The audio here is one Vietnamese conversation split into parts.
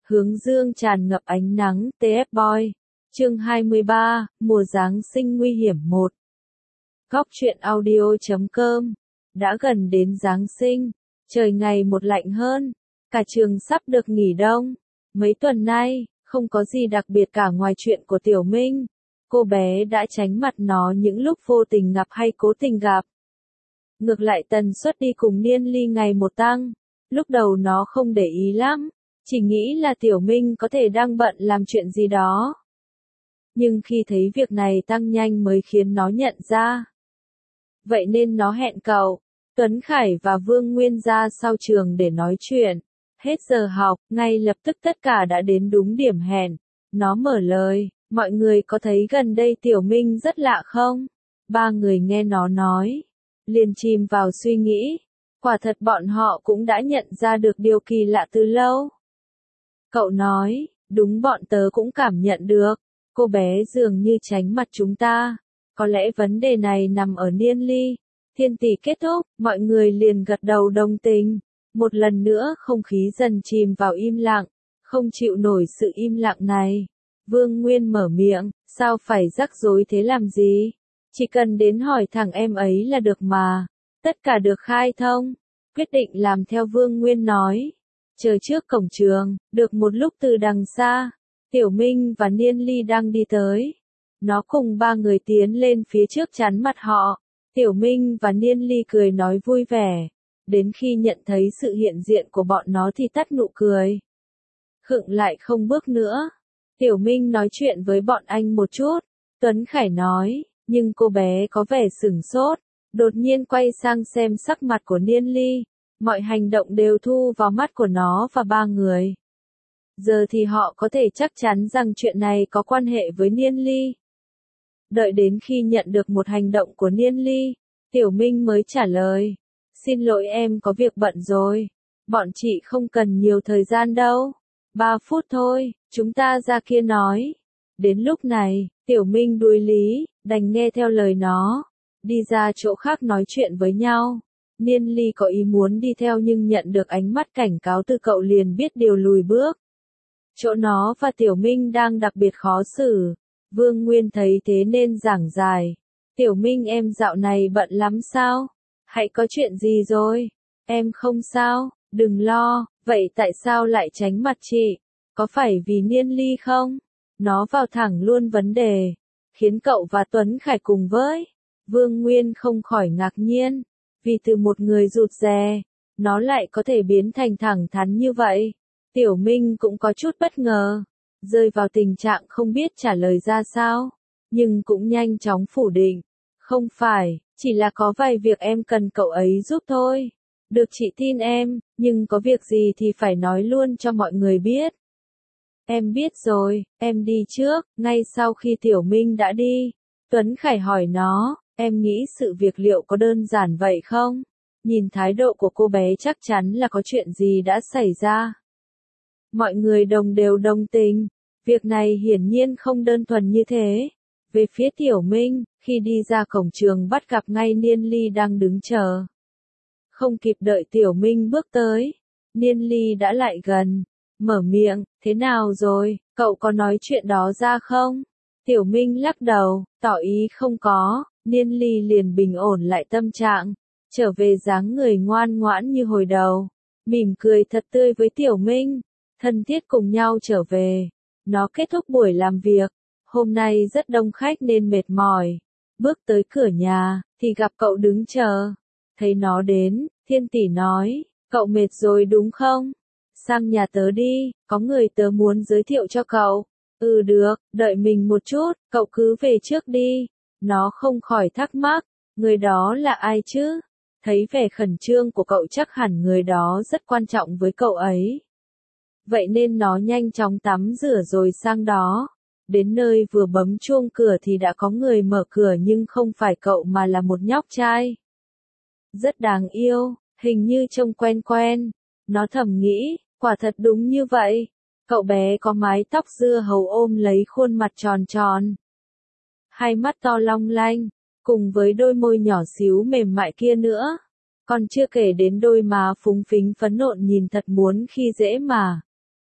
hướng dương tràn ngập ánh nắng, TF Boy. Chương 23, mùa Giáng sinh nguy hiểm 1. Góc truyện audio.com. Đã gần đến Giáng sinh, trời ngày một lạnh hơn, cả trường sắp được nghỉ đông. Mấy tuần nay, không có gì đặc biệt cả ngoài chuyện của Tiểu Minh. Cô bé đã tránh mặt nó những lúc vô tình gặp hay cố tình gặp. Ngược lại tần suất đi cùng Niên Ly ngày một tăng. Lúc đầu nó không để ý lắm, chỉ nghĩ là Tiểu Minh có thể đang bận làm chuyện gì đó. Nhưng khi thấy việc này tăng nhanh mới khiến nó nhận ra. Vậy nên nó hẹn cậu, Tuấn Khải và Vương Nguyên ra sau trường để nói chuyện. Hết giờ học, ngay lập tức tất cả đã đến đúng điểm hẹn. Nó mở lời, mọi người có thấy gần đây Tiểu Minh rất lạ không? Ba người nghe nó nói, liền chìm vào suy nghĩ. Quả thật bọn họ cũng đã nhận ra được điều kỳ lạ từ lâu. Cậu nói, đúng bọn tớ cũng cảm nhận được. Cô bé dường như tránh mặt chúng ta. Có lẽ vấn đề này nằm ở Niên Ly. Thiên tỷ kết thúc, mọi người liền gật đầu đồng tình. Một lần nữa không khí dần chìm vào im lặng. Không chịu nổi sự im lặng này. Vương Nguyên mở miệng, sao phải rắc rối thế làm gì? Chỉ cần đến hỏi thằng em ấy là được mà. Tất cả được khai thông. Quyết định làm theo Vương Nguyên nói. Chờ trước cổng trường, được một lúc từ đằng xa. Tiểu Minh và Niên Ly đang đi tới. Nó cùng ba người tiến lên phía trước chắn mặt họ. Tiểu Minh và Niên Ly cười nói vui vẻ. Đến khi nhận thấy sự hiện diện của bọn nó thì tắt nụ cười. Khựng lại không bước nữa. Tiểu Minh nói chuyện với bọn anh một chút. Tuấn Khải nói, nhưng cô bé có vẻ sửng sốt. Đột nhiên quay sang xem sắc mặt của Niên Ly. Mọi hành động đều thu vào mắt của nó và ba người. Giờ thì họ có thể chắc chắn rằng chuyện này có quan hệ với Niên Ly. Đợi đến khi nhận được một hành động của Niên Ly, Tiểu Minh mới trả lời. Xin lỗi em có việc bận rồi. Bọn chị không cần nhiều thời gian đâu. 3 phút thôi, chúng ta ra kia nói. Đến lúc này, Tiểu Minh đuối lý, đành nghe theo lời nó. Đi ra chỗ khác nói chuyện với nhau. Niên Ly có ý muốn đi theo nhưng nhận được ánh mắt cảnh cáo từ cậu liền biết điều lùi bước. Chỗ nó và Tiểu Minh đang đặc biệt khó xử. Vương Nguyên thấy thế nên giảng giải. Tiểu Minh em dạo này bận lắm sao? Hãy có chuyện gì rồi? Em không sao, đừng lo. Vậy tại sao lại tránh mặt chị? Có phải vì Niên Ly không? Nó vào thẳng luôn vấn đề. Khiến cậu và Tuấn Khải cùng với. Vương Nguyên không khỏi ngạc nhiên. Vì từ một người rụt rè, nó lại có thể biến thành thẳng thắn như vậy. Tiểu Minh cũng có chút bất ngờ, rơi vào tình trạng không biết trả lời ra sao, nhưng cũng nhanh chóng phủ định. Không phải, chỉ là có vài việc em cần cậu ấy giúp thôi. Được chị tin em, nhưng có việc gì thì phải nói luôn cho mọi người biết. Em biết rồi, em đi trước. Ngay sau khi Tiểu Minh đã đi, Tuấn Khải hỏi nó, em nghĩ sự việc liệu có đơn giản vậy không? Nhìn thái độ của cô bé chắc chắn là có chuyện gì đã xảy ra. Mọi người đều đồng tình. Việc này hiển nhiên không đơn thuần như thế. Về phía Tiểu Minh, khi đi ra cổng trường bắt gặp ngay Niên Ly đang đứng chờ. Không kịp đợi Tiểu Minh bước tới, Niên Ly đã lại gần, mở miệng, thế nào rồi, cậu có nói chuyện đó ra không? Tiểu Minh lắc đầu, tỏ ý không có. Niên Ly liền bình ổn lại tâm trạng, trở về dáng người ngoan ngoãn như hồi đầu, mỉm cười thật tươi với Tiểu Minh, thân thiết cùng nhau trở về. Nó kết thúc buổi làm việc, hôm nay rất đông khách nên mệt mỏi. Bước tới cửa nhà, thì gặp cậu đứng chờ. Thấy nó đến, Thiên tỷ nói, cậu mệt rồi đúng không? Sang nhà tớ đi, có người tớ muốn giới thiệu cho cậu. Ừ được, đợi mình một chút, cậu cứ về trước đi. Nó không khỏi thắc mắc, người đó là ai chứ? Thấy vẻ khẩn trương của cậu chắc hẳn người đó rất quan trọng với cậu ấy. Vậy nên nó nhanh chóng tắm rửa rồi sang đó. Đến nơi vừa bấm chuông cửa thì đã có người mở cửa nhưng không phải cậu mà là một nhóc trai. Rất đáng yêu, hình như trông quen quen. Nó thầm nghĩ, quả thật đúng như vậy. Cậu bé có mái tóc dưa hấu ôm lấy khuôn mặt tròn tròn. Hai mắt to long lanh, cùng với đôi môi nhỏ xíu mềm mại kia nữa. Còn chưa kể đến đôi má phúng phính phấn nộn nhìn thật muốn khi dễ mà.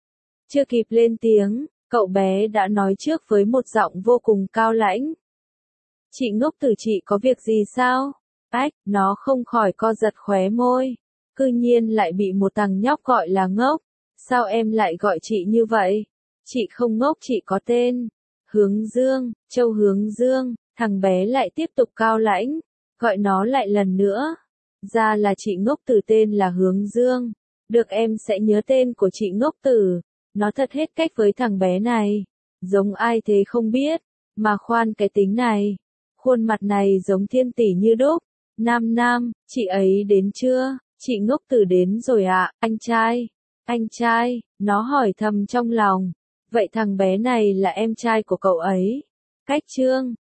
Chưa kịp lên tiếng, cậu bé đã nói trước với một giọng vô cùng cao lãnh. Chị ngốc tử, chị có việc gì sao? Ách, nó không khỏi co giật khóe môi. Cư nhiên lại bị một thằng nhóc gọi là ngốc. Sao em lại gọi chị như vậy? Chị không ngốc, chị có tên. Hướng Dương, Châu Hướng Dương. Thằng bé lại tiếp tục cao lãnh. Gọi nó lại lần nữa. Ra là chị ngốc tử, tên là Hướng Dương. Được, em sẽ nhớ tên của chị ngốc tử. Nó thật hết cách với thằng bé này. Giống ai thế không biết. Mà khoan, cái tính này. Khuôn mặt này giống thiên tỷ như đúc. Nam, chị ấy đến chưa? Chị ngốc tử đến rồi ạ, anh trai. Anh trai, nó hỏi thầm trong lòng. Vậy thằng bé này là em trai của cậu ấy? Cách Trương,